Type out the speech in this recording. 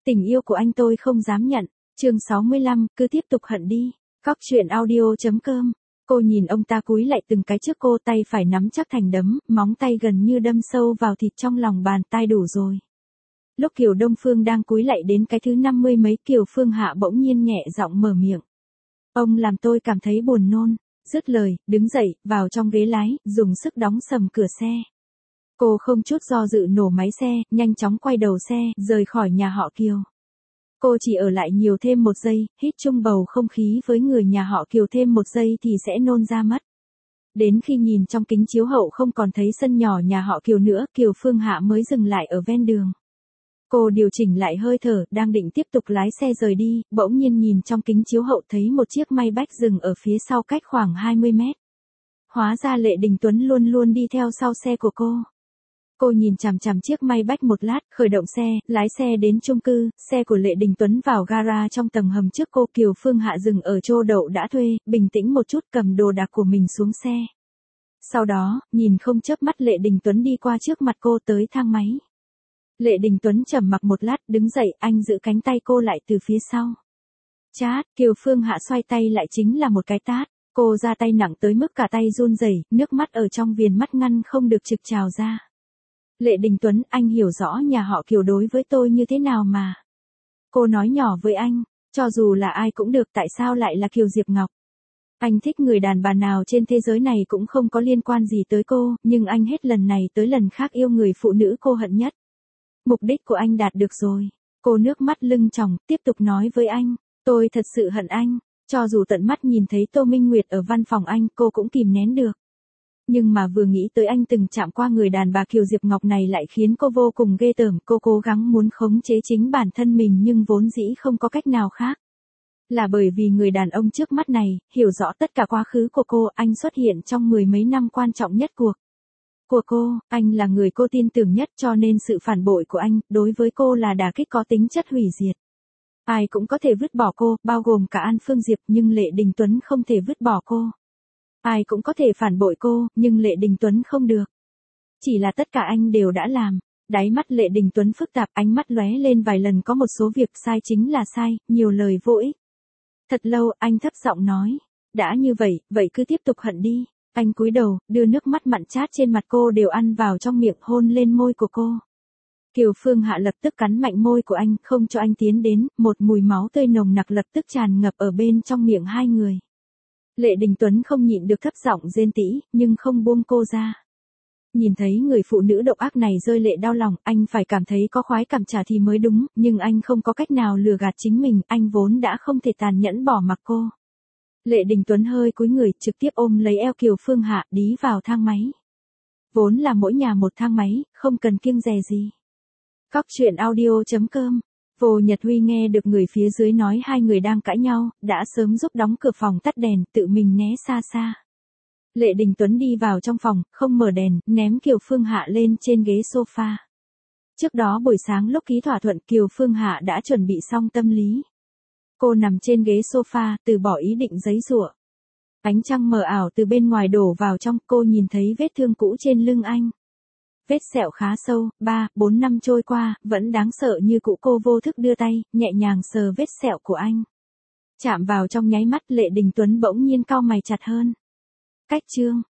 Tình yêu của anh tôi không dám nhận. Chương 65, cứ tiếp tục hận đi. Cóc truyện audio.com. Cô nhìn ông ta cúi lại từng cái trước cô, tay phải nắm chắc thành đấm, móng tay gần như đâm sâu vào thịt trong lòng bàn tay. Đủ rồi. Lúc Kiều Đông Phương đang cúi lại đến cái thứ 50 mấy, Kiều Phương Hạ bỗng nhiên nhẹ giọng mở miệng. Ông làm tôi cảm thấy buồn nôn. Dứt lời, đứng dậy, vào trong ghế lái, dùng sức đóng sầm cửa xe. Cô không chút do dự nổ máy xe, nhanh chóng quay đầu xe, rời khỏi nhà họ Kiều. Cô chỉ ở lại nhiều thêm một giây, hít chung bầu không khí với người nhà họ Kiều thêm một giây thì sẽ nôn ra mất. Đến khi nhìn trong kính chiếu hậu không còn thấy sân nhỏ nhà họ Kiều nữa, Kiều Phương Hạ mới dừng lại ở ven đường. Cô điều chỉnh lại hơi thở, đang định tiếp tục lái xe rời đi, bỗng nhiên nhìn trong kính chiếu hậu thấy một chiếc Maybach dừng ở phía sau cách khoảng 20 mét. Hóa ra Lệ Đình Tuấn luôn luôn đi theo sau xe của cô. Cô nhìn chằm chằm chiếc Maybach một lát, khởi động xe, lái xe đến chung cư, xe của Lệ Đình Tuấn vào gara trong tầng hầm trước cô. Kiều Phương Hạ dừng ở chỗ đậu đã thuê, bình tĩnh một chút cầm đồ đạc của mình xuống xe. Sau đó, nhìn không chớp mắt Lệ Đình Tuấn đi qua trước mặt cô tới thang máy. Lệ Đình Tuấn trầm mặc một lát, đứng dậy, anh giữ cánh tay cô lại từ phía sau. Chát, Kiều Phương Hạ xoay tay lại chính là một cái tát. Cô ra tay nặng tới mức cả tay run rẩy, nước mắt ở trong viền mắt ngăn không được trực trào ra. Lệ Đình Tuấn, anh hiểu rõ nhà họ Kiều đối với tôi như thế nào mà. Cô nói nhỏ với anh, cho dù là ai cũng được, tại sao lại là Kiều Diệp Ngọc. Anh thích người đàn bà nào trên thế giới này cũng không có liên quan gì tới cô, nhưng anh hết lần này tới lần khác yêu người phụ nữ cô hận nhất. Mục đích của anh đạt được rồi. Cô nước mắt lưng tròng, tiếp tục nói với anh, tôi thật sự hận anh. Cho dù tận mắt nhìn thấy Tô Minh Nguyệt ở văn phòng anh, cô cũng kìm nén được. Nhưng mà vừa nghĩ tới anh từng chạm qua người đàn bà Kiều Diệp Ngọc này lại khiến cô vô cùng ghê tởm. Cô cố gắng muốn khống chế chính bản thân mình nhưng vốn dĩ không có cách nào khác. Là bởi vì người đàn ông trước mắt này, hiểu rõ tất cả quá khứ của cô, anh xuất hiện trong mười mấy năm quan trọng nhất của cô, anh là người cô tin tưởng nhất, cho nên sự phản bội của anh, đối với cô là đả kích có tính chất hủy diệt. Ai cũng có thể vứt bỏ cô, bao gồm cả An Phương Diệp, nhưng Lệ Đình Tuấn không thể vứt bỏ cô. Ai cũng có thể phản bội cô, nhưng Lệ Đình Tuấn không được. Chỉ là tất cả anh đều đã làm. Đáy mắt Lệ Đình Tuấn phức tạp, ánh mắt lóe lên vài lần, có một số việc sai chính là sai, nhiều lời vô ích. Thật lâu, anh thấp giọng nói, đã như vậy, vậy cứ tiếp tục hận đi. Anh cúi đầu, đưa nước mắt mặn chát trên mặt cô đều ăn vào trong miệng, hôn lên môi của cô. Kiều Phương Hạ lập tức cắn mạnh môi của anh, không cho anh tiến đến, một mùi máu tươi nồng nặc lập tức tràn ngập ở bên trong miệng hai người. Lệ Đình Tuấn không nhịn được thấp giọng rên tỉ, nhưng không buông cô ra. Nhìn thấy người phụ nữ độc ác này rơi lệ đau lòng, anh phải cảm thấy có khoái cảm trả thì mới đúng, nhưng anh không có cách nào lừa gạt chính mình, anh vốn đã không thể tàn nhẫn bỏ mặc cô. Lệ Đình Tuấn hơi cúi người, trực tiếp ôm lấy eo Kiều Phương Hạ, đi vào thang máy. Vốn là mỗi nhà một thang máy, không cần kiêng dè gì. Cóc truyện audio.com. Vô Nhật Huy nghe được người phía dưới nói hai người đang cãi nhau, đã sớm giúp đóng cửa phòng, tắt đèn, tự mình né xa xa. Lệ Đình Tuấn đi vào trong phòng, không mở đèn, ném Kiều Phương Hạ lên trên ghế sofa. Trước đó buổi sáng lúc ký thỏa thuận, Kiều Phương Hạ đã chuẩn bị xong tâm lý. Cô nằm trên ghế sofa, từ bỏ ý định giãy giụa. Ánh trăng mờ ảo từ bên ngoài đổ vào trong, cô nhìn thấy vết thương cũ trên lưng anh. Vết sẹo khá sâu, 3-4 năm trôi qua, vẫn đáng sợ như cũ. Cô vô thức đưa tay, nhẹ nhàng sờ vết sẹo của anh. Chạm vào trong nháy mắt, Lệ Đình Tuấn bỗng nhiên cau mày chặt hơn. Cách chương.